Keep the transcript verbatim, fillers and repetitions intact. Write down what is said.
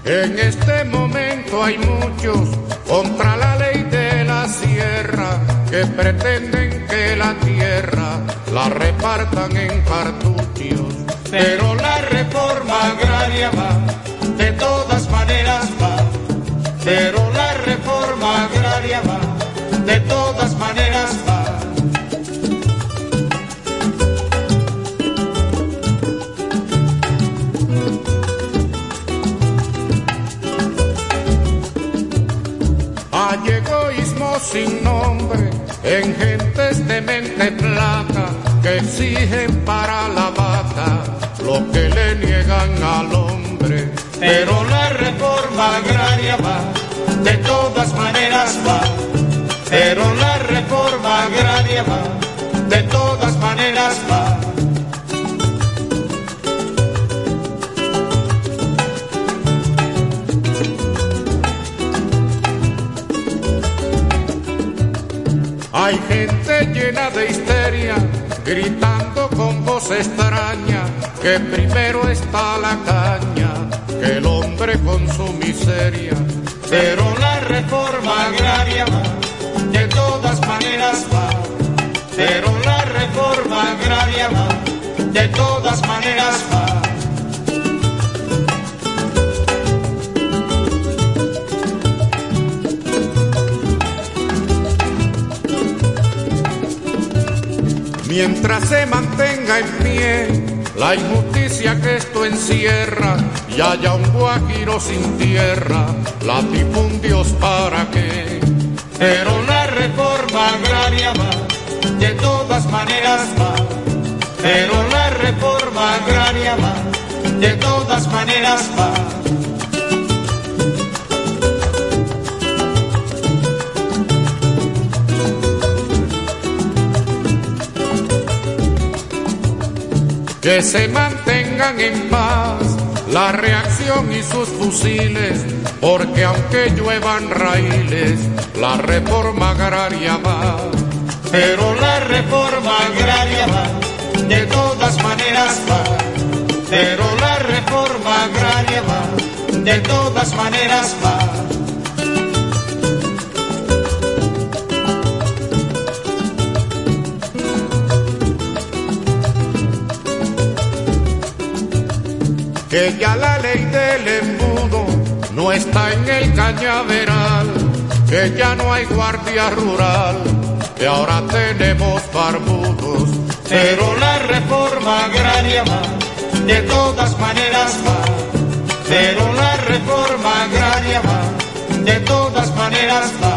En este momento hay muchos contra la ley de la sierra que pretenden que la tierra la repartan en cartuchos. Pero la reforma agraria va, de todas maneras va. Pero la reforma agraria va, de todas maneras va. Hay egoísmo sin nombre en gentes de mente flaca que exigen para la vaca lo que le niegan al hombre. Pero la reforma agraria va, de todas maneras va. Pero la reforma agraria va, de todas maneras va. Hay gente llena de histeria, gritando con voz extraña, que primero está la caña, que el hombre con su miseria. Pero la reforma agraria va, de todas maneras va. Pero la reforma agraria va, de todas maneras va. Mientras se mantenga en pie la injusticia que esto encierra y haya un guajiro sin tierra, la tipo un Dios para qué. Pero la reforma agraria va, de todas maneras va. Pero la reforma agraria va, de todas maneras va. Que se mantengan en paz la reacción y sus fusiles, porque aunque lluevan raíles, la reforma agraria va. Pero la reforma agraria va, de todas maneras va. Pero la reforma agraria va, de todas maneras va. Que ya la ley del embudo no está en el cañaveral, que ya no hay guardia rural, que ahora tenemos barbudos. Pero la reforma agraria va, de todas maneras va. Pero la reforma agraria va, de todas maneras va.